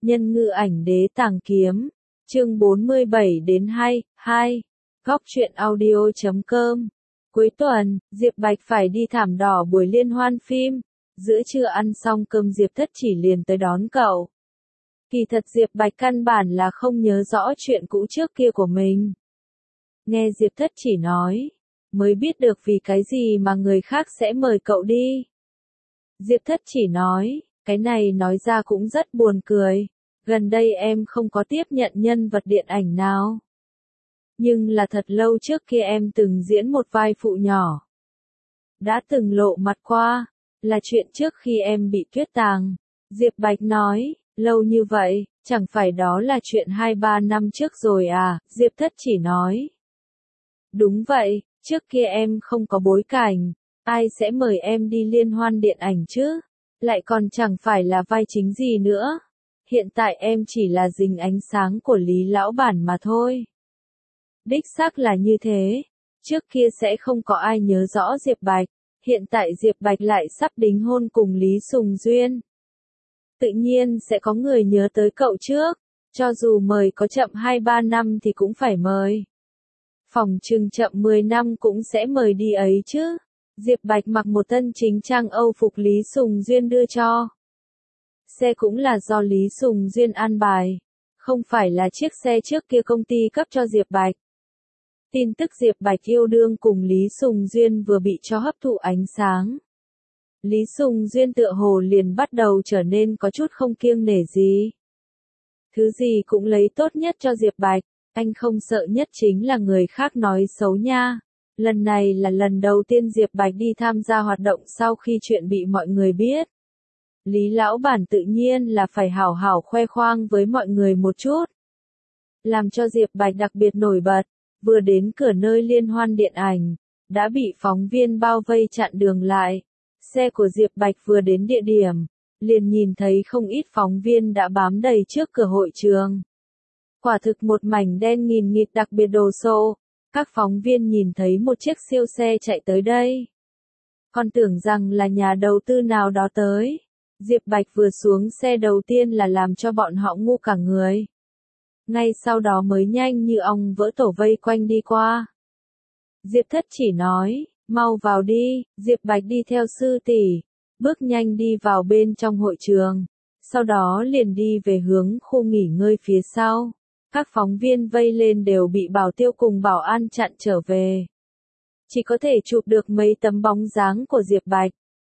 Nhân ngư ảnh đế tàng kiếm, chương 47-2, góc truyện audio.com. Cuối tuần, Diệp Bạch phải đi thảm đỏ buổi liên hoan phim. Giữa trưa ăn xong cơm Diệp Thất Chỉ liền tới đón cậu. Kỳ thật Diệp Bạch căn bản là không nhớ rõ chuyện cũ trước kia của mình. Nghe Diệp Thất Chỉ nói, mới biết được vì cái gì mà người khác sẽ mời cậu đi. Diệp Thất Chỉ nói, cái này nói ra cũng rất buồn cười. Gần đây em không có tiếp nhận nhân vật điện ảnh nào. Nhưng là thật lâu trước kia em từng diễn một vai phụ nhỏ. Đã từng lộ mặt qua, là chuyện trước khi em bị tuyết tàng. Diệp Bạch nói, lâu như vậy, chẳng phải đó là chuyện 2-3 năm trước rồi à, Diệp Thất Chỉ nói. Đúng vậy, trước kia em không có bối cảnh, ai sẽ mời em đi liên hoan điện ảnh chứ, lại còn chẳng phải là vai chính gì nữa. Hiện tại em chỉ là dính ánh sáng của Lý lão bản mà thôi. Đích xác là như thế, trước kia sẽ không có ai nhớ rõ Diệp Bạch, hiện tại Diệp Bạch lại sắp đính hôn cùng Lý Sùng Duyên. Tự nhiên sẽ có người nhớ tới cậu trước, cho dù mời có chậm 2-3 năm thì cũng phải mời. Phòng trừng chậm 10 năm cũng sẽ mời đi ấy chứ. Diệp Bạch mặc một thân chính trang Âu phục Lý Sùng Duyên đưa cho. Xe cũng là do Lý Sùng Duyên an bài, không phải là chiếc xe trước kia công ty cấp cho Diệp Bạch. Tin tức Diệp Bạch yêu đương cùng Lý Sùng Duyên vừa bị cho hấp thụ ánh sáng. Lý Sùng Duyên tựa hồ liền bắt đầu trở nên có chút không kiêng nể gì. Thứ gì cũng lấy tốt nhất cho Diệp Bạch, anh không sợ nhất chính là người khác nói xấu nha. Lần này là lần đầu tiên Diệp Bạch đi tham gia hoạt động sau khi chuyện bị mọi người biết. Lý lão bản tự nhiên là phải hảo hảo khoe khoang với mọi người một chút. Làm cho Diệp Bạch đặc biệt nổi bật, vừa đến cửa nơi liên hoan điện ảnh, đã bị phóng viên bao vây chặn đường lại. Xe của Diệp Bạch vừa đến địa điểm, liền nhìn thấy không ít phóng viên đã bám đầy trước cửa hội trường. Quả thực một mảnh đen nghìn nghịt đặc biệt đồ sộ, các phóng viên nhìn thấy một chiếc siêu xe chạy tới đây. Còn tưởng rằng là nhà đầu tư nào đó tới. Diệp Bạch vừa xuống xe đầu tiên là làm cho bọn họ ngu cả người. Ngay sau đó mới nhanh như ong vỡ tổ vây quanh đi qua. Diệp Thất Chỉ nói, mau vào đi, Diệp Bạch đi theo sư tỷ, bước nhanh đi vào bên trong hội trường, sau đó liền đi về hướng khu nghỉ ngơi phía sau. Các phóng viên vây lên đều bị bảo tiêu cùng bảo an chặn trở về. Chỉ có thể chụp được mấy tấm bóng dáng của Diệp Bạch.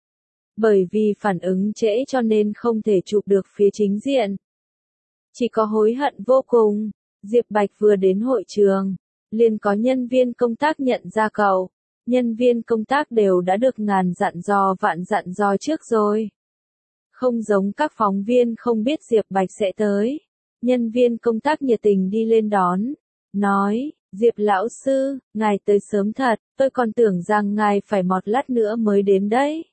Bởi vì phản ứng trễ cho nên không thể chụp được phía chính diện. Chỉ có hối hận vô cùng, Diệp Bạch vừa đến hội trường, liền có nhân viên công tác nhận ra cậu. Nhân viên công tác đều đã được ngàn dặn dò vạn dặn dò trước rồi. Không giống các phóng viên không biết Diệp Bạch sẽ tới. Nhân viên công tác nhiệt tình đi lên đón, nói, Diệp lão sư, ngài tới sớm thật, tôi còn tưởng rằng ngài phải một lát nữa mới đến đấy.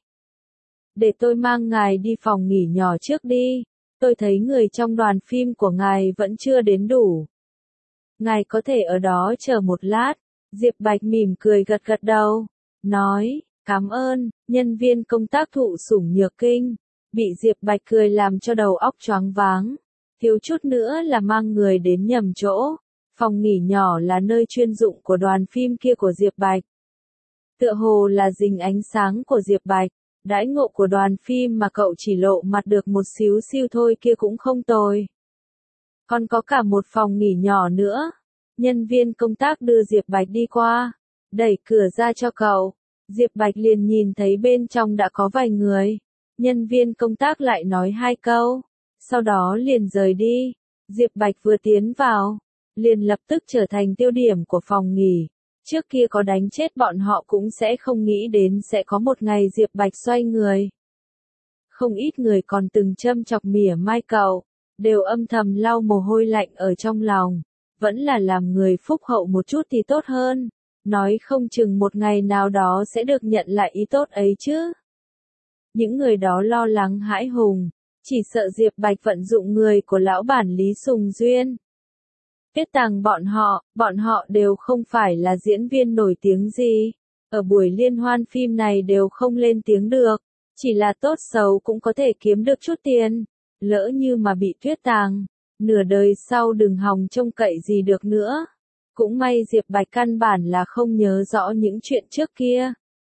Để tôi mang ngài đi phòng nghỉ nhỏ trước đi, tôi thấy người trong đoàn phim của ngài vẫn chưa đến đủ. Ngài có thể ở đó chờ một lát. Diệp Bạch mỉm cười gật gật đầu, nói, cảm ơn. Nhân viên công tác thụ sủng nhược kinh, bị Diệp Bạch cười làm cho đầu óc choáng váng, thiếu chút nữa là mang người đến nhầm chỗ. Phòng nghỉ nhỏ là nơi chuyên dụng của đoàn phim kia của Diệp Bạch. Tựa hồ là dính ánh sáng của Diệp Bạch, đãi ngộ của đoàn phim mà cậu chỉ lộ mặt được một xíu xiu thôi kia cũng không tồi. Còn có cả một phòng nghỉ nhỏ nữa. Nhân viên công tác đưa Diệp Bạch đi qua, đẩy cửa ra cho cậu. Diệp Bạch liền nhìn thấy bên trong đã có vài người. Nhân viên công tác lại nói 2 câu, sau đó liền rời đi. Diệp Bạch vừa tiến vào, liền lập tức trở thành tiêu điểm của phòng nghỉ. Trước kia có đánh chết bọn họ cũng sẽ không nghĩ đến sẽ có một ngày Diệp Bạch xoay người. Không ít người còn từng châm chọc mỉa mai cậu, đều âm thầm lau mồ hôi lạnh ở trong lòng. Vẫn là làm người phúc hậu một chút thì tốt hơn, nói không chừng một ngày nào đó sẽ được nhận lại ý tốt ấy chứ. Những người đó lo lắng hãi hùng, chỉ sợ Diệp Bạch vận dụng người của lão bản Lý Sùng Duyên. Biết rằng bọn họ đều không phải là diễn viên nổi tiếng gì, ở buổi liên hoan phim này đều không lên tiếng được, chỉ là tốt xấu cũng có thể kiếm được chút tiền. lỡ như mà bị tuyết tàng, nửa đời sau đừng hòng trông cậy gì được nữa. Cũng may Diệp Bạch căn bản là không nhớ rõ những chuyện trước kia.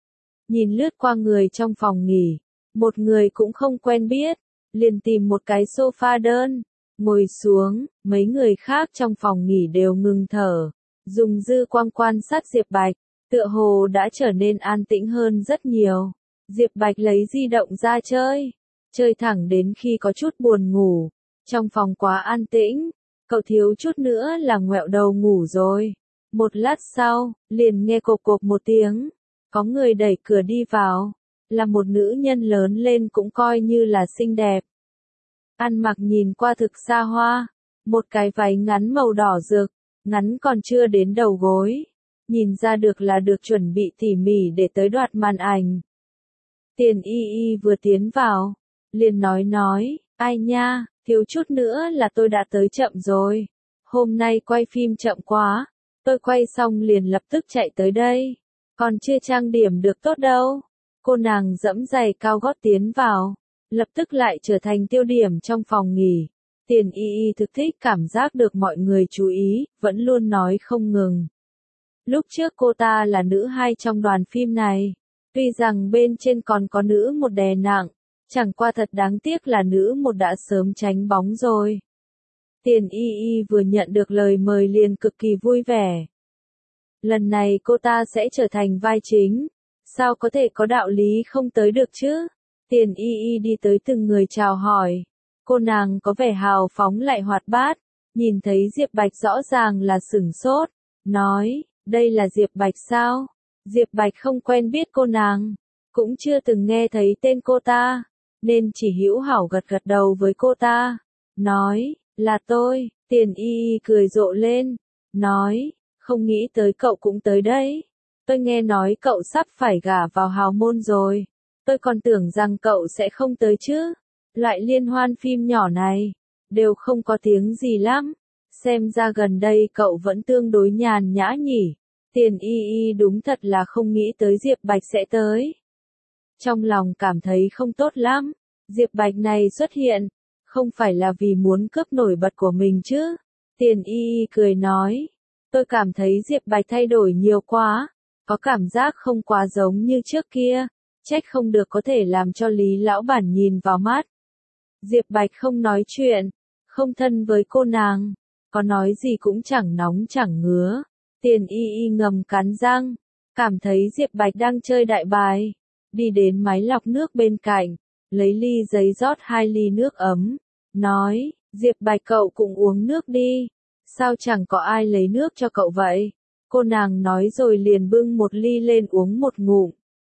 Nhìn lướt qua người trong phòng nghỉ, một người cũng không quen biết, liền tìm một cái sofa đơn, ngồi xuống, mấy người khác trong phòng nghỉ đều ngừng thở, dùng dư quang quan sát Diệp Bạch, tựa hồ đã trở nên an tĩnh hơn rất nhiều. Diệp Bạch lấy di động ra chơi thẳng đến khi có chút buồn ngủ, trong phòng quá an tĩnh, cậu thiếu chút nữa là ngoẹo đầu ngủ rồi. Một lát sau, liền nghe cộp cộp một tiếng, có người đẩy cửa đi vào, là một nữ nhân lớn lên cũng coi như là xinh đẹp. Ăn mặc nhìn qua thực xa hoa, một cái váy ngắn màu đỏ rực, ngắn còn chưa đến đầu gối, nhìn ra được là được chuẩn bị tỉ mỉ để tới đoạt màn ảnh. Tiền Y Y vừa tiến vào, liền nói, ai nha, thiếu chút nữa là tôi đã tới chậm rồi. Hôm nay quay phim chậm quá, tôi quay xong liền lập tức chạy tới đây, còn chưa trang điểm được tốt đâu. Cô nàng dẫm giày cao gót tiến vào, lập tức lại trở thành tiêu điểm trong phòng nghỉ. Tiền Y Y thực thích cảm giác được mọi người chú ý, vẫn luôn nói không ngừng. Lúc trước cô ta là nữ hai trong đoàn phim này, tuy rằng bên trên còn có nữ một đè nặng, chẳng qua thật đáng tiếc là nữ một đã sớm tránh bóng rồi. Tiền Y Y vừa nhận được lời mời liền cực kỳ vui vẻ. Lần này cô ta sẽ trở thành vai chính, sao có thể có đạo lý không tới được chứ? Tiền Y Y đi tới từng người chào hỏi. Cô nàng có vẻ hào phóng lại hoạt bát, nhìn thấy Diệp Bạch rõ ràng là sửng sốt, nói, đây là Diệp Bạch sao? Diệp Bạch không quen biết cô nàng, cũng chưa từng nghe thấy tên cô ta, nên chỉ hữu hảo gật gật đầu với cô ta, nói, là tôi. Tiền Y Y cười rộ lên, nói, không nghĩ tới cậu cũng tới đấy. Tôi nghe nói cậu sắp phải gả vào hào môn rồi, tôi còn tưởng rằng cậu sẽ không tới chứ. Loại liên hoan phim nhỏ này, đều không có tiếng gì lắm, xem ra gần đây cậu vẫn tương đối nhàn nhã nhỉ. Tiền Y Y đúng thật là không nghĩ tới Diệp Bạch sẽ tới. Trong lòng cảm thấy không tốt lắm, Diệp Bạch này xuất hiện, không phải là vì muốn cướp nổi bật của mình chứ. Tiền Y Y cười nói, tôi cảm thấy Diệp Bạch thay đổi nhiều quá, có cảm giác không quá giống như trước kia, trách không được có thể làm cho Lý lão bản nhìn vào mắt. Diệp Bạch không nói chuyện, không thân với cô nàng, có nói gì cũng chẳng nóng chẳng ngứa. Tiền Y Y ngầm cắn răng, cảm thấy Diệp Bạch đang chơi đại bài, đi đến máy lọc nước bên cạnh, lấy ly giấy rót 2 ly nước ấm, nói, Diệp Bạch cậu cũng uống nước đi, sao chẳng có ai lấy nước cho cậu vậy? Cô nàng nói rồi liền bưng một ly lên uống một ngụm.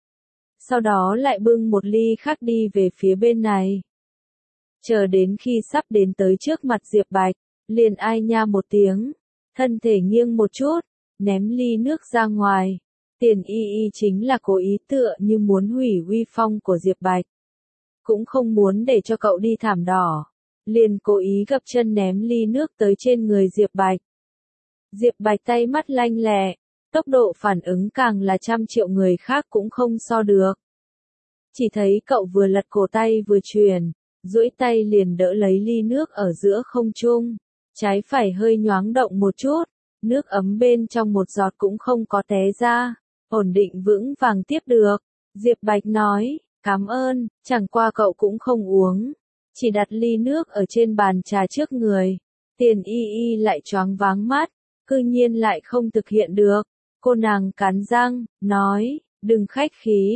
Sau đó lại bưng một ly khác đi về phía bên này. Chờ đến khi sắp đến tới trước mặt Diệp Bạch, liền ai nha một tiếng, thân thể nghiêng một chút, ném ly nước ra ngoài. Tiền Y Y chính là cố ý tựa như muốn hủy uy phong của Diệp Bạch. Cũng không muốn để cho cậu đi thảm đỏ, liền cố ý gập chân ném ly nước tới trên người Diệp Bạch. Diệp Bạch tay mắt lanh lẹ, tốc độ phản ứng càng là trăm triệu người khác cũng không so được. Chỉ thấy cậu vừa lật cổ tay vừa chuyển, duỗi tay liền đỡ lấy ly nước ở giữa không trung, trái phải hơi nhoáng động một chút, nước ấm bên trong một giọt cũng không có té ra, ổn định vững vàng tiếp được. Diệp Bạch nói, cảm ơn, chẳng qua cậu cũng không uống, chỉ đặt ly nước ở trên bàn trà trước người. Tiền Y Y lại choáng váng mắt, cư nhiên lại không thực hiện được. Cô nàng cắn răng, nói, đừng khách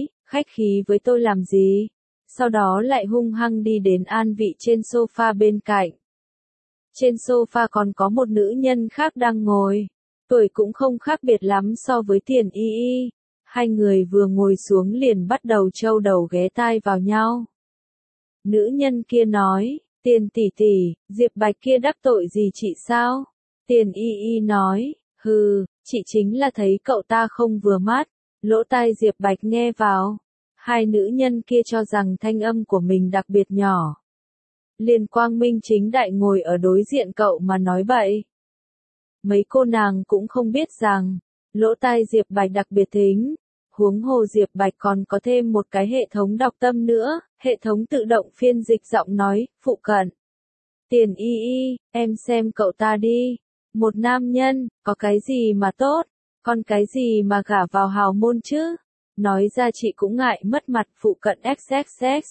khí với tôi làm gì. Sau đó lại hung hăng đi đến an vị trên sofa bên cạnh. Trên sofa còn có một nữ nhân khác đang ngồi, tuổi cũng không khác biệt lắm so với Tiền Y Y. Hai người vừa ngồi xuống liền bắt đầu trâu đầu ghé tai vào nhau. Nữ nhân kia nói, Tiền tỷ tỷ, Diệp Bạch kia đắc tội gì chị sao? Tiền Y Y nói, hừ, chị chính là thấy cậu ta không vừa mắt. Lỗ tai Diệp Bạch nghe vào. Hai nữ nhân kia cho rằng thanh âm của mình đặc biệt nhỏ. Liền quang minh chính đại ngồi ở đối diện cậu mà nói bậy. Mấy cô nàng cũng không biết rằng, lỗ tai Diệp Bạch đặc biệt thính, Huống hồ Diệp Bạch còn có thêm một cái hệ thống đọc tâm nữa, hệ thống tự động phiên dịch giọng nói, phụ cận. Tiền y y, em xem cậu ta đi. Một nam nhân, có cái gì mà tốt, còn cái gì mà gả vào hào môn chứ? Nói ra chị cũng ngại mất mặt phụ cận XXX.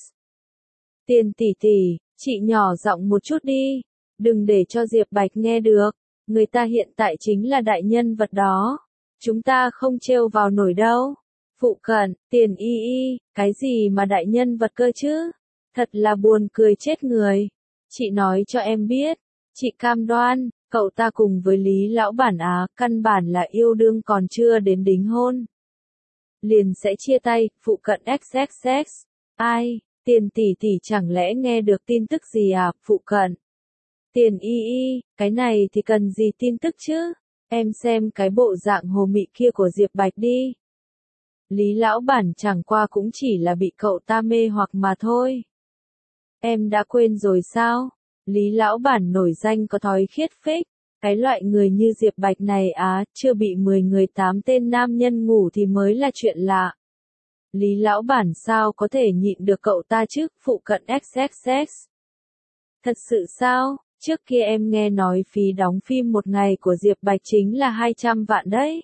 Tiền tỷ tỷ, chị nhỏ giọng một chút đi. Đừng để cho Diệp Bạch nghe được. Người ta hiện tại chính là đại nhân vật đó. Chúng ta không trêu vào nổi đâu. Phụ cận, tiền y y, cái gì mà đại nhân vật cơ chứ? Thật là buồn cười chết người. Chị nói cho em biết, chị cam đoan, cậu ta cùng với Lý lão bản Á, căn bản là yêu đương còn chưa đến đính hôn. Liền sẽ chia tay, phụ cận XXX. Ai, tiền tỷ tỷ chẳng lẽ nghe được tin tức gì à, phụ cận? Tiền y y, cái này thì cần gì tin tức chứ? Em xem cái bộ dạng hồ mị kia của Diệp Bạch đi. Lý lão bản chẳng qua cũng chỉ là bị cậu ta mê hoặc mà thôi. Em đã quên rồi sao? Lý lão bản nổi danh có thói khiết phích. Cái loại người như Diệp Bạch này á, chưa bị 10 người 8 tên nam nhân ngủ thì mới là chuyện lạ. Lý lão bản sao có thể nhịn được cậu ta chứ, phụ cận XXX. Thật sự sao? Trước kia em nghe nói phí đóng phim một ngày của Diệp Bạch chính là 200 vạn đấy.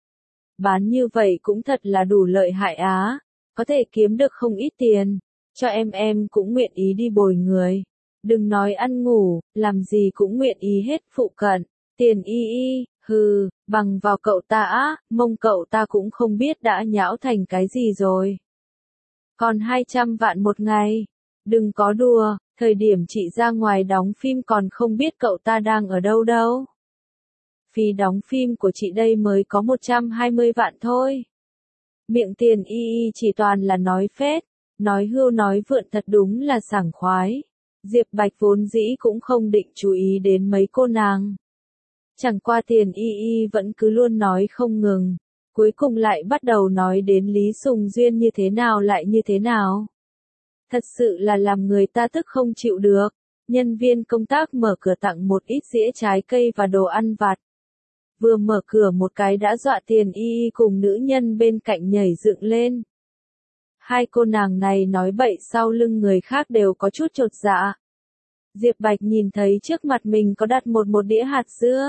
Bán như vậy cũng thật là đủ lợi hại á, có thể kiếm được không ít tiền, cho em cũng nguyện ý đi bồi người. Đừng nói ăn ngủ, làm gì cũng nguyện ý hết phụ cận, tiền y y, hừ, bằng vào cậu ta á, mông cậu ta cũng không biết đã nhão thành cái gì rồi. Còn 200 vạn một ngày, đừng có đùa, thời điểm chị ra ngoài đóng phim còn không biết cậu ta đang ở đâu đâu. Phí đóng phim của chị đây mới có 120 vạn thôi. Miệng tiền y y chỉ toàn là nói phét, nói hưu nói vượn thật đúng là sảng khoái. Diệp Bạch vốn dĩ cũng không định chú ý đến mấy cô nàng. Chẳng qua tiền y y vẫn cứ luôn nói không ngừng, cuối cùng lại bắt đầu nói đến Lý Sùng Duyên như thế nào lại như thế nào. Thật sự là làm người ta tức không chịu được. Nhân viên công tác mở cửa tặng một ít dĩa trái cây và đồ ăn vặt. Vừa mở cửa một cái đã dọa tiền y y cùng nữ nhân bên cạnh nhảy dựng lên. Hai cô nàng này nói bậy sau lưng người khác đều có chút chột dạ. Diệp Bạch nhìn thấy trước mặt mình có đặt một đĩa hạt dưa.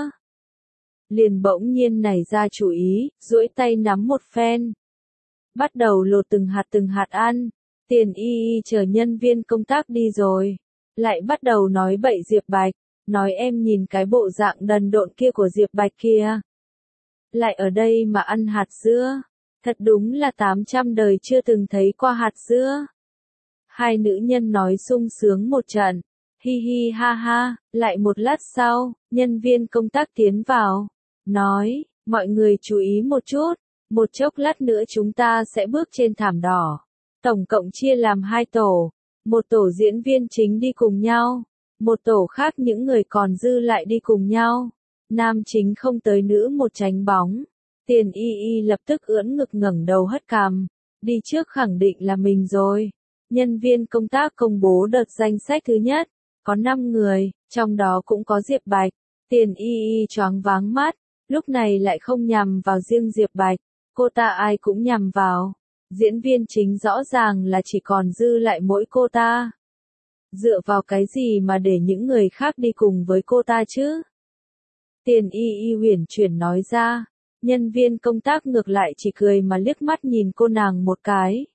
Liền bỗng nhiên nảy ra chủ ý, duỗi tay nắm một phen. Bắt đầu lột từng hạt ăn. Tiền y y chờ nhân viên công tác đi rồi. Lại bắt đầu nói bậy Diệp Bạch. Nói em nhìn cái bộ dạng đần độn kia của Diệp Bạch kia. Lại ở đây mà ăn hạt dưa. Thật đúng là 800 đời chưa từng thấy qua hạt dưa. Hai nữ nhân nói sung sướng một trận. Hi hi ha ha, lại một lát sau, nhân viên công tác tiến vào. Nói, mọi người chú ý một chút. Một chốc lát nữa chúng ta sẽ bước trên thảm đỏ. Tổng cộng chia làm 2 tổ. Một tổ diễn viên chính đi cùng nhau. Một tổ khác những người còn dư lại đi cùng nhau. Nam chính không tới nữ một tránh bóng. Tiền y y lập tức ưỡn ngực ngẩng đầu hất cằm. Đi trước khẳng định là mình rồi. Nhân viên công tác công bố đợt danh sách thứ nhất. Có 5 người, trong đó cũng có Diệp Bạch. Tiền y y choáng váng mắt. Lúc này lại không nhằm vào riêng Diệp Bạch. Cô ta ai cũng nhằm vào. Diễn viên chính rõ ràng là chỉ còn dư lại mỗi cô ta. Dựa vào cái gì mà để những người khác đi cùng với cô ta chứ? Tiền y y huyền chuyển nói ra. Nhân viên công tác ngược lại chỉ cười mà liếc mắt nhìn cô nàng một cái.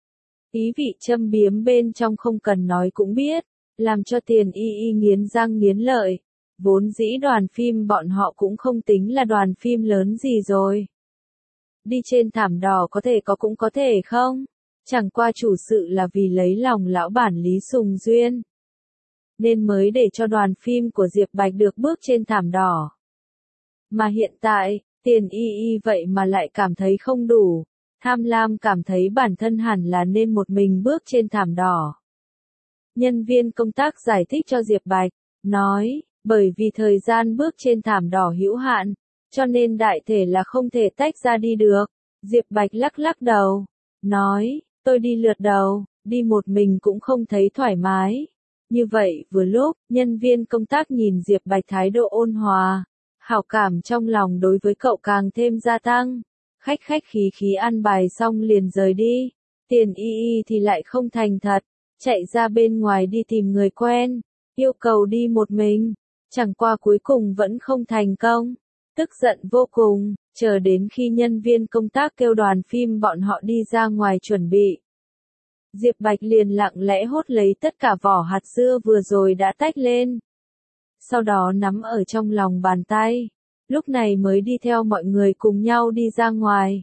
Ý vị châm biếm bên trong không cần nói cũng biết. Làm cho tiền y y nghiến răng nghiến lợi. Vốn dĩ đoàn phim bọn họ cũng không tính là đoàn phim lớn gì rồi. Đi trên thảm đỏ có thể có cũng có thể không? Chẳng qua chủ sự là vì lấy lòng lão bản Lý Sùng Duyên. Nên mới để cho đoàn phim của Diệp Bạch được bước trên thảm đỏ. Mà hiện tại, tiền y y vậy mà lại cảm thấy không đủ. Tham lam cảm thấy bản thân hẳn là nên một mình bước trên thảm đỏ. Nhân viên công tác giải thích cho Diệp Bạch, nói, bởi vì thời gian bước trên thảm đỏ hữu hạn, cho nên đại thể là không thể tách ra đi được. Diệp Bạch lắc lắc đầu, nói, tôi đi lượt đầu, đi một mình cũng không thấy thoải mái. Như vậy vừa lúc, nhân viên công tác nhìn Diệp Bạch thái độ ôn hòa, hảo cảm trong lòng đối với cậu càng thêm gia tăng. Khách khách khí khí ăn bài xong liền rời đi. Tiền y y thì lại không thành thật, chạy ra bên ngoài đi tìm người quen, yêu cầu đi một mình, chẳng qua cuối cùng vẫn không thành công. Tức giận vô cùng, chờ đến khi nhân viên công tác kêu đoàn phim bọn họ đi ra ngoài chuẩn bị. Diệp Bạch liền lặng lẽ hốt lấy tất cả vỏ hạt dưa vừa rồi đã tách lên. Sau đó nắm ở trong lòng bàn tay, lúc này mới đi theo mọi người cùng nhau đi ra ngoài.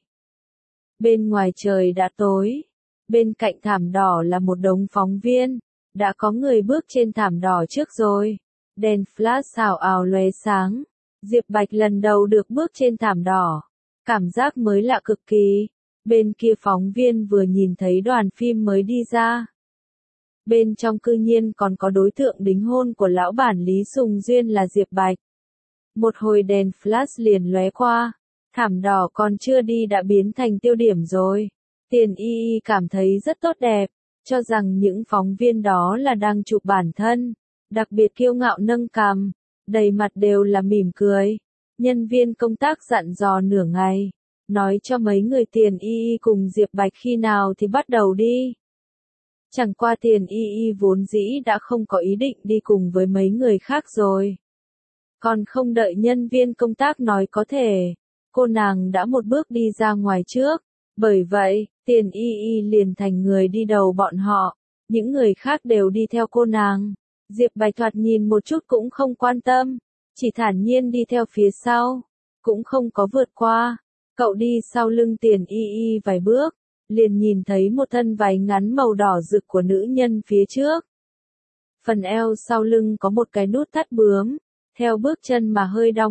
Bên ngoài trời đã tối, bên cạnh thảm đỏ là một đống phóng viên, đã có người bước trên thảm đỏ trước rồi. Đèn flash ào ào lóe sáng, Diệp Bạch lần đầu được bước trên thảm đỏ, cảm giác mới lạ cực kỳ. Bên kia phóng viên vừa nhìn thấy đoàn phim mới đi ra. Bên trong cư nhiên còn có đối tượng đính hôn của lão bản Lý Sùng Duyên là Diệp Bạch. Một hồi đèn flash liền lóe qua, thảm đỏ còn chưa đi đã biến thành tiêu điểm rồi. Tiền y y cảm thấy rất tốt đẹp, cho rằng những phóng viên đó là đang chụp bản thân, đặc biệt kiêu ngạo nâng cằm, đầy mặt đều là mỉm cười. Nhân viên công tác dặn dò nửa ngày, nói cho mấy người Tiền y y cùng Diệp Bạch khi nào thì bắt đầu đi. Chẳng qua Tiền y y vốn dĩ đã không có ý định đi cùng với mấy người khác rồi. Còn không đợi nhân viên công tác nói có thể, cô nàng đã một bước đi ra ngoài trước. Bởi vậy, Tiền y y liền thành người đi đầu bọn họ, những người khác đều đi theo cô nàng. Diệp Bạch thoạt nhìn một chút cũng không quan tâm, chỉ thản nhiên đi theo phía sau, cũng không có vượt qua. Cậu đi sau lưng Tiền y y vài bước, liền nhìn thấy một thân váy ngắn màu đỏ rực của nữ nhân phía trước. Phần eo sau lưng có một cái nút thắt bướm, theo bước chân mà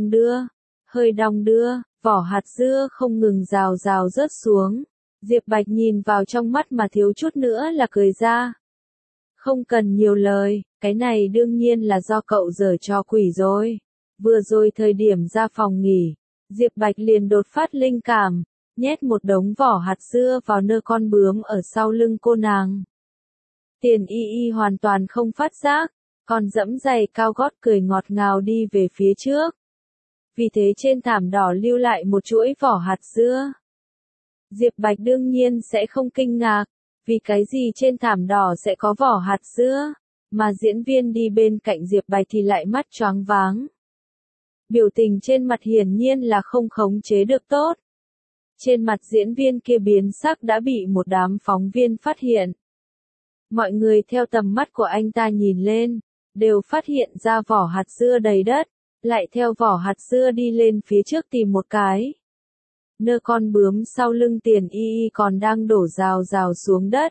hơi đong đưa, vỏ hạt dưa không ngừng rào rào rớt xuống. Diệp Bạch nhìn vào trong mắt mà thiếu chút nữa là cười ra. Không cần nhiều lời, cái này đương nhiên là do cậu giở trò quỷ rồi. Vừa rồi thời điểm ra phòng nghỉ, Diệp Bạch liền đột phát linh cảm, nhét một đống vỏ hạt dưa vào nơ con bướm ở sau lưng cô nàng. Tiền y y hoàn toàn không phát giác, còn dẫm giày cao gót cười ngọt ngào đi về phía trước. Vì thế trên thảm đỏ lưu lại một chuỗi vỏ hạt dưa. Diệp Bạch đương nhiên sẽ không kinh ngạc, vì cái gì trên thảm đỏ sẽ có vỏ hạt dưa, mà diễn viên đi bên cạnh Diệp Bạch thì lại mắt choáng váng. Biểu tình trên mặt hiển nhiên là không khống chế được tốt. Trên mặt diễn viên kia biến sắc đã bị một đám phóng viên phát hiện. Mọi người theo tầm mắt của anh ta nhìn lên, đều phát hiện ra vỏ hạt dưa đầy đất, lại theo vỏ hạt dưa đi lên phía trước tìm một cái. Nơ con bướm sau lưng Tiền y y còn đang đổ rào rào xuống đất.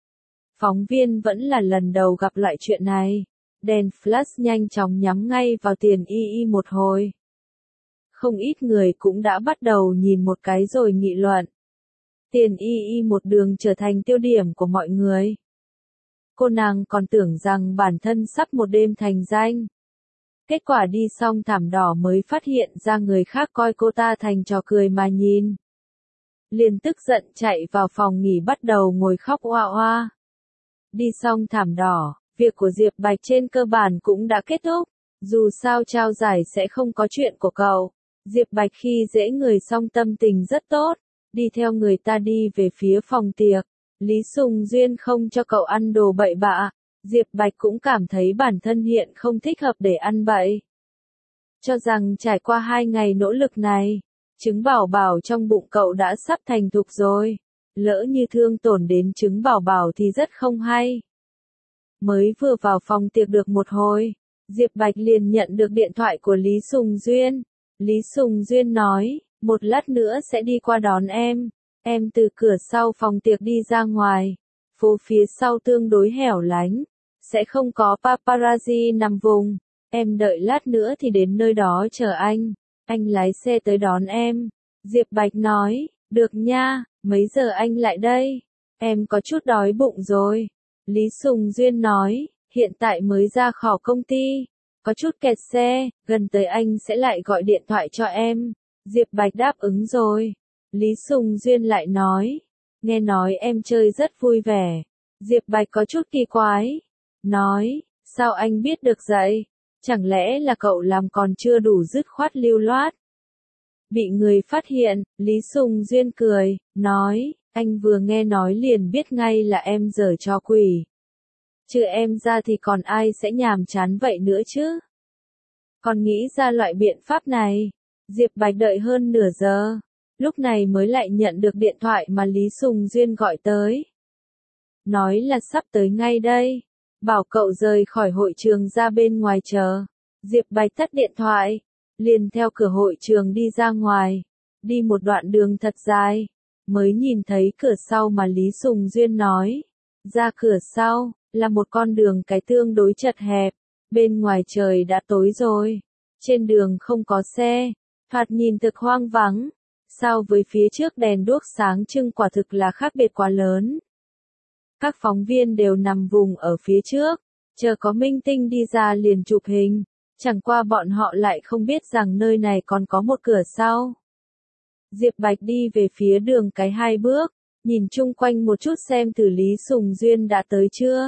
Phóng viên vẫn là lần đầu gặp loại chuyện này. Đèn flash nhanh chóng nhắm ngay vào Tiền y y một hồi. Không ít người cũng đã bắt đầu nhìn một cái rồi nghị luận. Tiền y y một đường trở thành tiêu điểm của mọi người. Cô nàng còn tưởng rằng bản thân sắp một đêm thành danh. Kết quả đi xong thảm đỏ mới phát hiện ra người khác coi cô ta thành trò cười mà nhìn. Liền tức giận chạy vào phòng nghỉ bắt đầu ngồi khóc oa oa. Đi xong thảm đỏ, việc của Diệp Bạch trên cơ bản cũng đã kết thúc. Dù sao trao giải sẽ không có chuyện của cậu. Diệp Bạch khi dễ người xong tâm tình rất tốt, đi theo người ta đi về phía phòng tiệc. Lý Sùng Duyên không cho cậu ăn đồ bậy bạ, Diệp Bạch cũng cảm thấy bản thân hiện không thích hợp để ăn bậy. Cho rằng trải qua 2 ngày nỗ lực này, trứng bảo bảo trong bụng cậu đã sắp thành thục rồi. Lỡ như thương tổn đến trứng bảo bảo thì rất không hay. Mới vừa vào phòng tiệc được một hồi, Diệp Bạch liền nhận được điện thoại của Lý Sùng Duyên. Lý Sùng Duyên nói, một lát nữa sẽ đi qua đón em. Em từ cửa sau phòng tiệc đi ra ngoài. Phố phía sau tương đối hẻo lánh, sẽ không có paparazzi nằm vùng. Em đợi lát nữa thì đến nơi đó chờ anh lái xe tới đón em. Diệp Bạch nói, được nha, mấy giờ anh lại đây? Em có chút đói bụng rồi. Lý Sùng Duyên nói, hiện tại mới ra khỏi công ty, có chút kẹt xe, gần tới anh sẽ lại gọi điện thoại cho em. Diệp Bạch đáp ứng rồi. Lý Sùng Duyên lại nói, nghe nói em chơi rất vui vẻ. Diệp Bạch có chút kỳ quái, nói, sao anh biết được vậy? Chẳng lẽ là cậu làm còn chưa đủ dứt khoát lưu loát? Bị người phát hiện, Lý Sùng Duyên cười, nói, anh vừa nghe nói liền biết ngay là em giở trò quỷ. Trừ em ra thì còn ai sẽ nhàm chán vậy nữa chứ? Còn nghĩ ra loại biện pháp này. Diệp Bạch đợi hơn nửa giờ, lúc này mới lại nhận được điện thoại mà Lý Sùng Duyên gọi tới. Nói là sắp tới ngay đây, bảo cậu rời khỏi hội trường ra bên ngoài chờ. Diệp Bạch tắt điện thoại, liền theo cửa hội trường đi ra ngoài, đi một đoạn đường thật dài, mới nhìn thấy cửa sau mà Lý Sùng Duyên nói. Ra cửa sau, là một con đường cái tương đối chật hẹp, bên ngoài trời đã tối rồi, trên đường không có xe, thoạt nhìn thực hoang vắng, so với phía trước đèn đuốc sáng trưng quả thực là khác biệt quá lớn. Các phóng viên đều nằm vùng ở phía trước, chờ có minh tinh đi ra liền chụp hình, chẳng qua bọn họ lại không biết rằng nơi này còn có một cửa sau. Diệp Bạch đi về phía đường cái 2 bước, nhìn chung quanh một chút xem thử Lý Sùng Duyên đã tới chưa.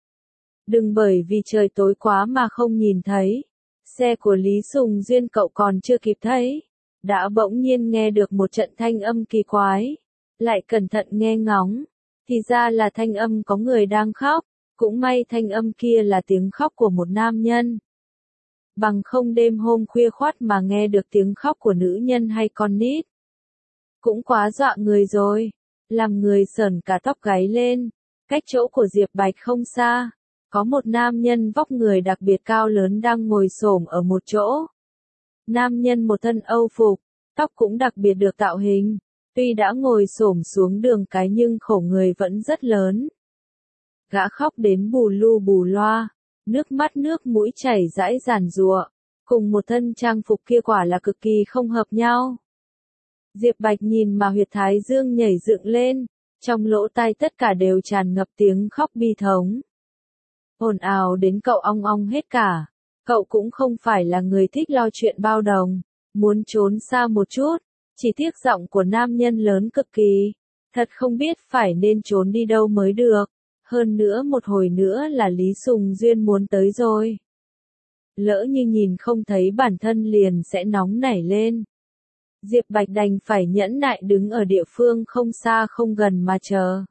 Đừng bởi vì trời tối quá mà không nhìn thấy. Xe của Lý Sùng Duyên cậu còn chưa kịp thấy, đã bỗng nhiên nghe được một trận thanh âm kỳ quái. Lại cẩn thận nghe ngóng, thì ra là thanh âm có người đang khóc, cũng may thanh âm kia là tiếng khóc của một nam nhân. Bằng không đêm hôm khuya khoắt mà nghe được tiếng khóc của nữ nhân hay con nít. Cũng quá dọa người rồi, làm người sởn cả tóc gáy lên. Cách chỗ của Diệp Bạch không xa, có một nam nhân vóc người đặc biệt cao lớn đang ngồi xổm ở một chỗ. Nam nhân một thân Âu phục, tóc cũng đặc biệt được tạo hình, tuy đã ngồi xổm xuống đường cái nhưng khổ người vẫn rất lớn. Gã khóc đến bù lu bù loa, nước mắt nước mũi chảy rãi giàn giụa, cùng một thân trang phục kia quả là cực kỳ không hợp nhau. Diệp Bạch nhìn mà huyệt thái dương nhảy dựng lên, trong lỗ tai tất cả đều tràn ngập tiếng khóc bi thống. Ồn ào đến cậu ong ong hết cả. Cậu cũng không phải là người thích lo chuyện bao đồng, muốn trốn xa một chút, chỉ tiếc giọng của nam nhân lớn cực kỳ, thật không biết phải nên trốn đi đâu mới được, hơn nữa một hồi nữa là Lý Sùng Duyên muốn tới rồi. Lỡ như nhìn không thấy bản thân liền sẽ nóng nảy lên. Diệp Bạch đành phải nhẫn nại đứng ở địa phương không xa không gần mà chờ.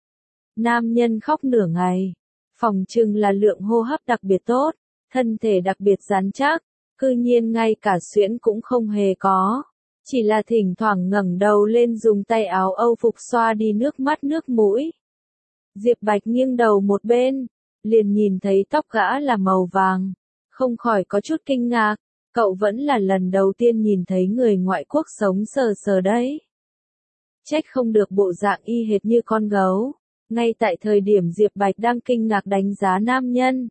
Nam nhân khóc nửa ngày, phòng chừng là lượng hô hấp đặc biệt tốt, thân thể đặc biệt rắn chắc, cư nhiên ngay cả suyễn cũng không hề có, chỉ là thỉnh thoảng ngẩng đầu lên dùng tay áo Âu phục xoa đi nước mắt nước mũi. Diệp Bạch nghiêng đầu một bên, liền nhìn thấy tóc gã là màu vàng, không khỏi có chút kinh ngạc, cậu vẫn là lần đầu tiên nhìn thấy người ngoại quốc sống sờ sờ đấy. Trách không được bộ dạng y hệt như con gấu. Ngay tại thời điểm Diệp Bạch đang kinh ngạc đánh giá nam nhân.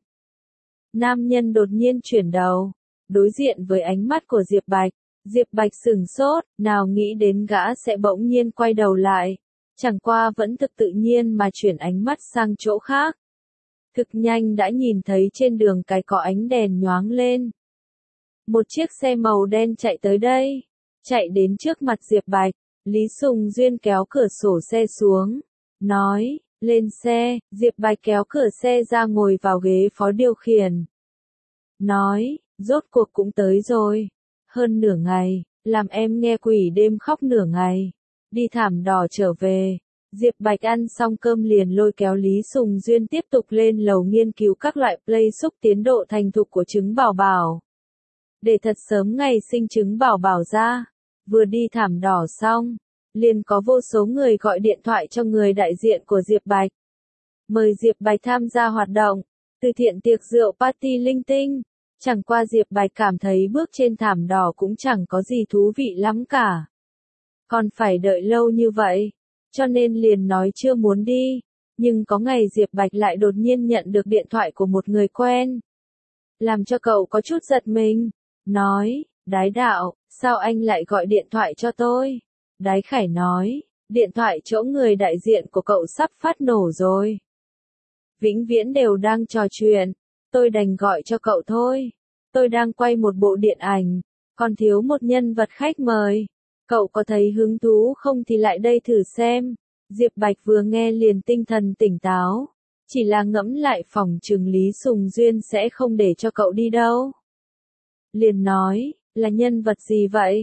Nam nhân đột nhiên chuyển đầu, đối diện với ánh mắt của Diệp Bạch. Diệp Bạch sửng sốt, nào nghĩ đến gã sẽ bỗng nhiên quay đầu lại. Chẳng qua vẫn thực tự nhiên mà chuyển ánh mắt sang chỗ khác. Thực nhanh đã nhìn thấy trên đường cái có ánh đèn nhoáng lên. Một chiếc xe màu đen chạy tới đây, chạy đến trước mặt Diệp Bạch. Lý Sùng Duyên kéo cửa sổ xe xuống, nói, lên xe. Diệp Bạch kéo cửa xe ra ngồi vào ghế phó điều khiển. Nói, rốt cuộc cũng tới rồi. Hơn nửa ngày, làm em nghe quỷ đêm khóc nửa ngày. Đi thảm đỏ trở về. Diệp Bạch ăn xong cơm liền lôi kéo Lý Sùng Duyên tiếp tục lên lầu nghiên cứu các loại play xúc tiến độ thành thục của trứng bảo bảo. Để thật sớm ngày sinh trứng bảo bảo ra. Vừa đi thảm đỏ xong, liền có vô số người gọi điện thoại cho người đại diện của Diệp Bạch. Mời Diệp Bạch tham gia hoạt động, từ thiện tiệc rượu party linh tinh. Chẳng qua Diệp Bạch cảm thấy bước trên thảm đỏ cũng chẳng có gì thú vị lắm cả. Còn phải đợi lâu như vậy, cho nên liền nói chưa muốn đi. Nhưng có ngày Diệp Bạch lại đột nhiên nhận được điện thoại của một người quen. Làm cho cậu có chút giật mình. Nói, Đái Đạo, sao anh lại gọi điện thoại cho tôi? Đái Khải nói, điện thoại chỗ người đại diện của cậu sắp phát nổ rồi. Vĩnh viễn đều đang trò chuyện, tôi đành gọi cho cậu thôi. Tôi đang quay một bộ điện ảnh, còn thiếu một nhân vật khách mời. Cậu có thấy hứng thú không thì lại đây thử xem. Diệp Bạch vừa nghe liền tinh thần tỉnh táo. Chỉ là ngẫm lại phòng chừng Lý Sùng Duyên sẽ không để cho cậu đi đâu. Liền nói, là nhân vật gì vậy?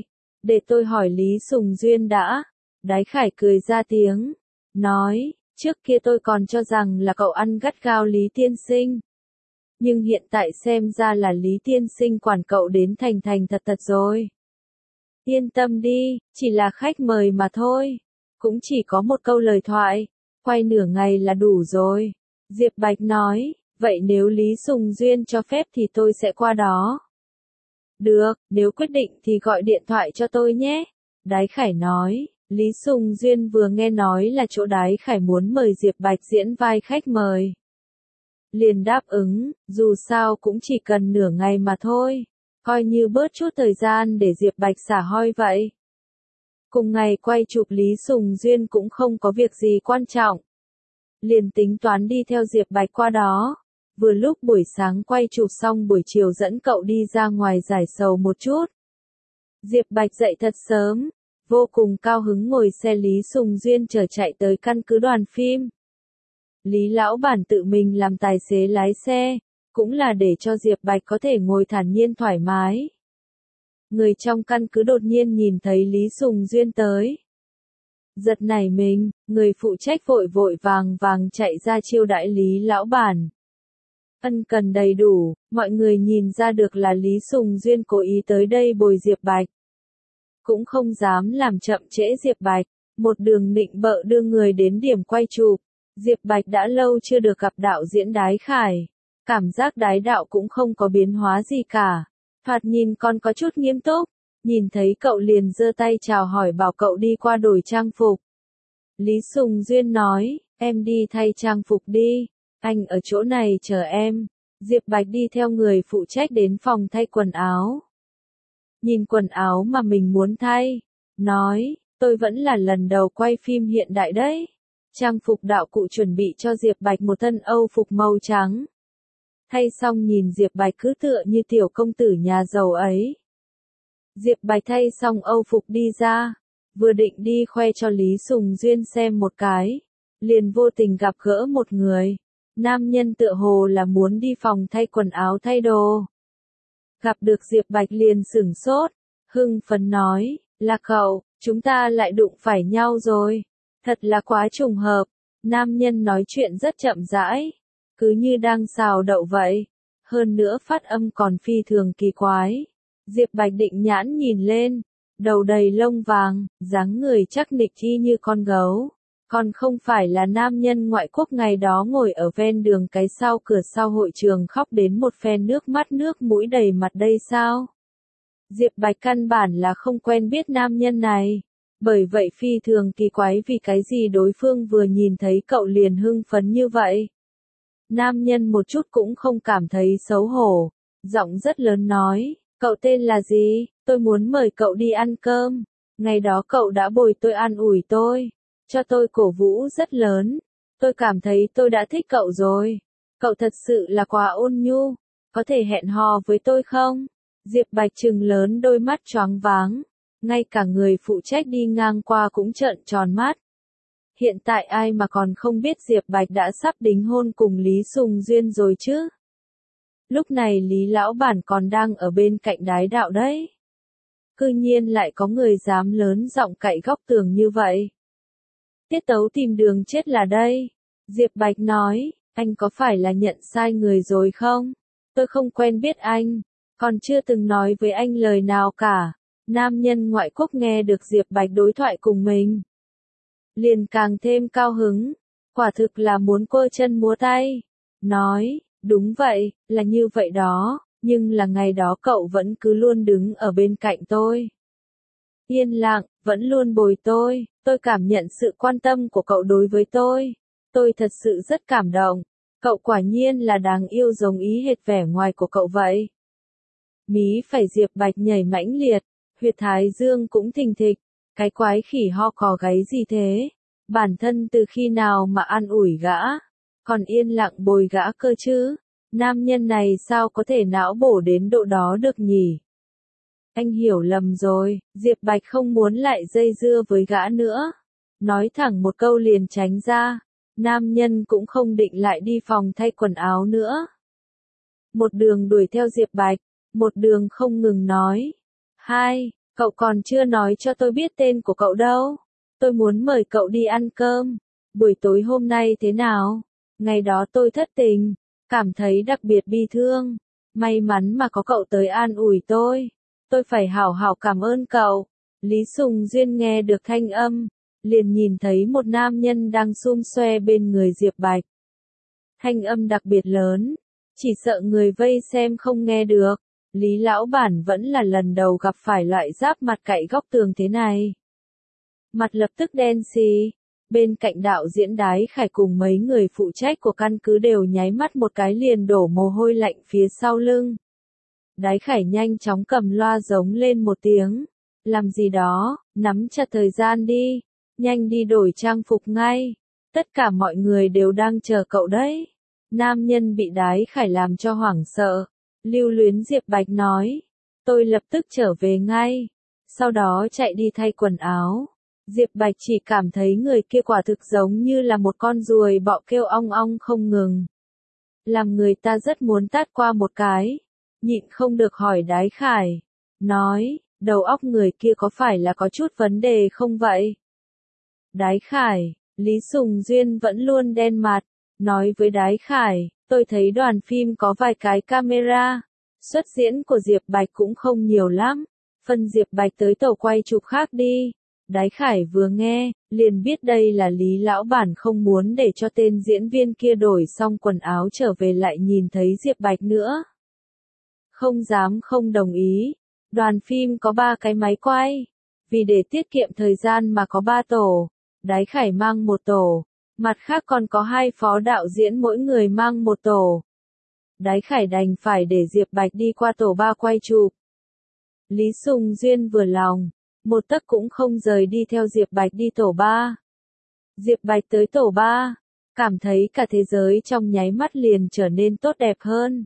Để tôi hỏi Lý Sùng Duyên đã. Đái Khải cười ra tiếng. Nói, trước kia tôi còn cho rằng là cậu ăn gắt gao Lý tiên sinh. Nhưng hiện tại xem ra là Lý tiên sinh quản cậu đến thành thành thật thật rồi. Yên tâm đi, chỉ là khách mời mà thôi. Cũng chỉ có một câu lời thoại. Quay nửa ngày là đủ rồi. Diệp Bạch nói, vậy nếu Lý Sùng Duyên cho phép thì tôi sẽ qua đó. Được, nếu quyết định thì gọi điện thoại cho tôi nhé. Đái Khải nói, Lý Sùng Duyên vừa nghe nói là chỗ Đái Khải muốn mời Diệp Bạch diễn vai khách mời. Liền đáp ứng, dù sao cũng chỉ cần nửa ngày mà thôi. Coi như bớt chút thời gian để Diệp Bạch xả hơi vậy. Cùng ngày quay chụp Lý Sùng Duyên cũng không có việc gì quan trọng. Liền tính toán đi theo Diệp Bạch qua đó. Vừa lúc buổi sáng quay chụp xong buổi chiều dẫn cậu đi ra ngoài giải sầu một chút. Diệp Bạch dậy thật sớm, vô cùng cao hứng ngồi xe Lý Sùng Duyên chở chạy tới căn cứ đoàn phim. Lý lão bản tự mình làm tài xế lái xe, cũng là để cho Diệp Bạch có thể ngồi thản nhiên thoải mái. Người trong căn cứ đột nhiên nhìn thấy Lý Sùng Duyên tới. Giật nảy mình, người phụ trách vội vội vàng vàng chạy ra chiêu đãi Lý lão bản. Ân cần đầy đủ, mọi người nhìn ra được là Lý Sùng Duyên cố ý tới đây bồi Diệp Bạch. Cũng không dám làm chậm trễ Diệp Bạch, một đường nịnh bợ đưa người đến điểm quay chụp. Diệp Bạch đã lâu chưa được gặp đạo diễn Đái Khải. Cảm giác Đái đạo cũng không có biến hóa gì cả. Thoạt nhìn còn có chút nghiêm túc. Nhìn thấy cậu liền giơ tay chào hỏi bảo cậu đi qua đổi trang phục. Lý Sùng Duyên nói, em đi thay trang phục đi. Anh ở chỗ này chờ em. Diệp Bạch đi theo người phụ trách đến phòng thay quần áo. Nhìn quần áo mà mình muốn thay. Nói, tôi vẫn là lần đầu quay phim hiện đại đấy. Trang phục đạo cụ chuẩn bị cho Diệp Bạch một thân Âu phục màu trắng. Thay xong nhìn Diệp Bạch cứ tựa như tiểu công tử nhà giàu ấy. Diệp Bạch thay xong Âu phục đi ra. Vừa định đi khoe cho Lý Sùng Duyên xem một cái. Liền vô tình gặp gỡ một người. Nam nhân tựa hồ là muốn đi phòng thay quần áo thay đồ. Gặp được Diệp Bạch liền sửng sốt. Hưng phấn nói, là cậu, chúng ta lại đụng phải nhau rồi. Thật là quá trùng hợp. Nam nhân nói chuyện rất chậm rãi. Cứ như đang xào đậu vậy. Hơn nữa phát âm còn phi thường kỳ quái. Diệp Bạch định nhãn nhìn lên. Đầu đầy lông vàng, dáng người chắc nịch y như con gấu. Còn không phải là nam nhân ngoại quốc ngày đó ngồi ở ven đường cái sau cửa sau hội trường khóc đến một phen nước mắt nước mũi đầy mặt đây sao? Diệp Bạch căn bản là không quen biết nam nhân này. Bởi vậy phi thường kỳ quái vì cái gì đối phương vừa nhìn thấy cậu liền hưng phấn như vậy. Nam nhân một chút cũng không cảm thấy xấu hổ. Giọng rất lớn nói, cậu tên là gì? Tôi muốn mời cậu đi ăn cơm. Ngày đó cậu đã bồi tôi an ủi tôi. Cho tôi cổ vũ rất lớn. Tôi cảm thấy tôi đã thích cậu rồi. Cậu thật sự là quá ôn nhu. Có thể hẹn hò với tôi không? Diệp Bạch trừng lớn đôi mắt choáng váng. Ngay cả người phụ trách đi ngang qua cũng trợn tròn mắt. Hiện tại ai mà còn không biết Diệp Bạch đã sắp đính hôn cùng Lý Sùng Duyên rồi chứ? Lúc này Lý lão bản còn đang ở bên cạnh Đái đạo đấy. Cư nhiên lại có người dám lớn giọng cậy góc tường như vậy. Tiết tấu tìm đường chết là đây. Diệp Bạch nói, anh có phải là nhận sai người rồi không? Tôi không quen biết anh. Còn chưa từng nói với anh lời nào cả. Nam nhân ngoại quốc nghe được Diệp Bạch đối thoại cùng mình. Liền càng thêm cao hứng. Quả thực là muốn quơ chân múa tay. Nói, đúng vậy, là như vậy đó. Nhưng là ngày đó cậu vẫn cứ luôn đứng ở bên cạnh tôi. Yên lặng, vẫn luôn bồi tôi cảm nhận sự quan tâm của cậu đối với tôi. Tôi thật sự rất cảm động. Cậu quả nhiên là đáng yêu giống ý hệt vẻ ngoài của cậu vậy. Mí phải Diệp Bạch nhảy mãnh liệt, huyệt thái dương cũng thình thịch. Cái quái khỉ ho cò gáy gì thế? Bản thân từ khi nào mà an ủi gã? Còn yên lặng bồi gã cơ chứ? Nam nhân này sao có thể não bổ đến độ đó được nhỉ? Anh hiểu lầm rồi, Diệp Bạch không muốn lại dây dưa với gã nữa. Nói thẳng một câu liền tránh ra. Nam nhân cũng không định lại đi phòng thay quần áo nữa. Một đường đuổi theo Diệp Bạch, một đường không ngừng nói. Hai, Cậu còn chưa nói cho tôi biết tên của cậu đâu. Tôi muốn mời cậu đi ăn cơm. Buổi tối hôm nay thế nào? Ngày đó tôi thất tình, cảm thấy đặc biệt bi thương. May mắn mà có cậu tới an ủi tôi. Tôi phải hảo hảo cảm ơn cậu. Lý Sùng Duyên nghe được thanh âm, liền nhìn thấy một nam nhân đang xum xoe bên người Diệp Bạch. Thanh âm đặc biệt lớn, chỉ sợ người vây xem không nghe được. Lý lão bản vẫn là lần đầu gặp phải loại giáp mặt cạnh góc tường thế này. Mặt lập tức đen xì. Bên cạnh đạo diễn Đái Khải cùng mấy người phụ trách của căn cứ đều nháy mắt một cái liền đổ mồ hôi lạnh phía sau lưng. Đái Khải nhanh chóng cầm loa giống lên một tiếng. Làm gì đó, nắm chặt thời gian đi. Nhanh đi đổi trang phục ngay. Tất cả mọi người đều đang chờ cậu đấy. Nam nhân bị Đái Khải làm cho hoảng sợ. Lưu luyến Diệp Bạch nói. Tôi lập tức trở về ngay. Sau đó chạy đi thay quần áo. Diệp Bạch chỉ cảm thấy người kia quả thực giống như là một con ruồi bọ kêu ong ong không ngừng. Làm người ta rất muốn tát qua một cái. Nhịn không được hỏi Đái Khải. Nói, đầu óc người kia có phải là có chút vấn đề không vậy? Đái Khải, Lý Sùng Duyên vẫn luôn đen mặt. Nói với Đái Khải, tôi thấy đoàn phim có vài cái camera. Xuất diễn của Diệp Bạch cũng không nhiều lắm. Phân Diệp Bạch tới tổ quay chụp khác đi. Đái Khải vừa nghe, liền biết đây là Lý lão bản không muốn để cho tên diễn viên kia đổi xong quần áo trở về lại nhìn thấy Diệp Bạch nữa. Không dám không đồng ý. Đoàn phim có 3 cái máy quay. Vì để tiết kiệm thời gian mà có 3 tổ. Đái Khải mang một tổ. Mặt khác còn có 2 phó đạo diễn mỗi người mang một tổ. Đái Khải đành phải để Diệp Bạch đi qua tổ 3 quay chụp. Lý Sùng Duyên vừa lòng. Một tấc cũng không rời đi theo Diệp Bạch đi tổ 3. Diệp Bạch tới tổ 3, cảm thấy cả thế giới trong nháy mắt liền trở nên tốt đẹp hơn.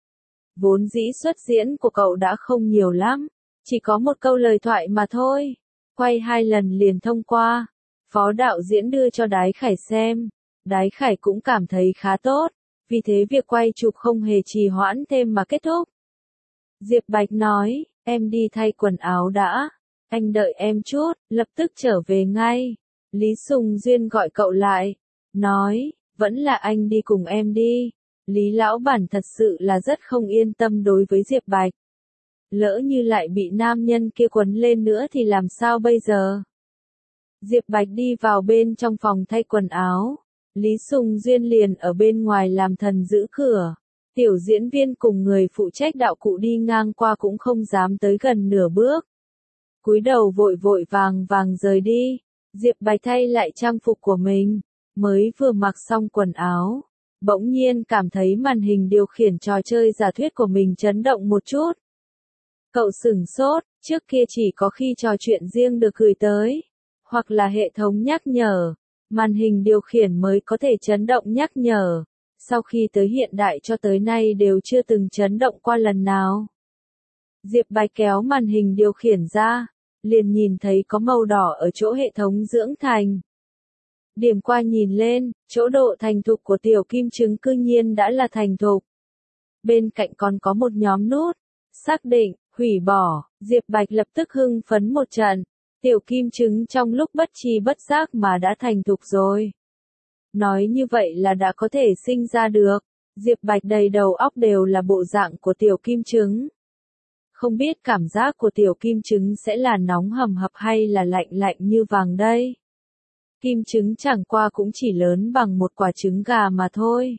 Vốn dĩ xuất diễn của cậu đã không nhiều lắm, chỉ có một câu lời thoại mà thôi. Quay 2 lần liền thông qua. Phó đạo diễn đưa cho Đái Khải xem. Đái Khải cũng cảm thấy khá tốt, vì thế việc quay chụp không hề trì hoãn thêm mà kết thúc. Diệp Bạch nói, em đi thay quần áo đã. Anh đợi em chút, lập tức trở về ngay. Lý Sùng Duyên gọi cậu lại. Nói, vẫn là anh đi cùng em đi. Lý lão bản thật sự là rất không yên tâm đối với Diệp Bạch. Lỡ như lại bị nam nhân kia quấn lên nữa thì làm sao bây giờ? Diệp Bạch đi vào bên trong phòng thay quần áo. Lý Sùng Duyên liền ở bên ngoài làm thần giữ cửa. Tiểu diễn viên cùng người phụ trách đạo cụ đi ngang qua cũng không dám tới gần nửa bước. Cúi đầu vội vội vàng vàng rời đi. Diệp Bạch thay lại trang phục của mình, mới vừa mặc xong quần áo, bỗng nhiên cảm thấy màn hình điều khiển trò chơi giả thuyết của mình chấn động một chút. Cậu sửng sốt, trước kia chỉ có khi trò chuyện riêng được gửi tới, hoặc là hệ thống nhắc nhở, màn hình điều khiển mới có thể chấn động nhắc nhở. Sau khi tới hiện đại cho tới nay đều chưa từng chấn động qua lần nào. Diệp Bạch kéo màn hình điều khiển ra, liền nhìn thấy có màu đỏ ở chỗ hệ thống dưỡng thành. Điểm qua nhìn lên, chỗ độ thành thục của tiểu kim trứng cư nhiên đã là thành thục. Bên cạnh còn có một nhóm nút, xác định, hủy bỏ, Diệp Bạch lập tức hưng phấn một trận. Tiểu kim trứng trong lúc bất tri bất giác mà đã thành thục rồi. Nói như vậy là đã có thể sinh ra được. Diệp Bạch đầy đầu óc đều là bộ dạng của tiểu kim trứng. Không biết cảm giác của tiểu kim trứng sẽ là nóng hầm hập hay là lạnh lạnh như vàng đây. Kim trứng chẳng qua cũng chỉ lớn bằng một quả trứng gà mà thôi.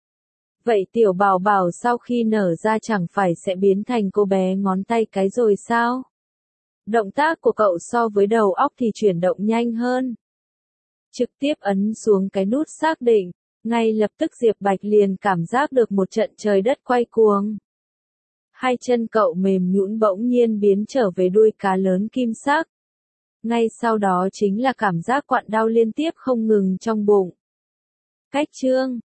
Vậy tiểu bảo bảo sau khi nở ra chẳng phải sẽ biến thành cô bé ngón tay cái rồi sao? Động tác của cậu so với đầu óc thì chuyển động nhanh hơn. Trực tiếp ấn xuống cái nút xác định, ngay lập tức Diệp Bạch liền cảm giác được một trận trời đất quay cuồng. Hai chân cậu mềm nhũn bỗng nhiên biến trở về đuôi cá lớn kim sắc. Ngay sau đó chính là cảm giác quặn đau liên tiếp không ngừng trong bụng. Cách chương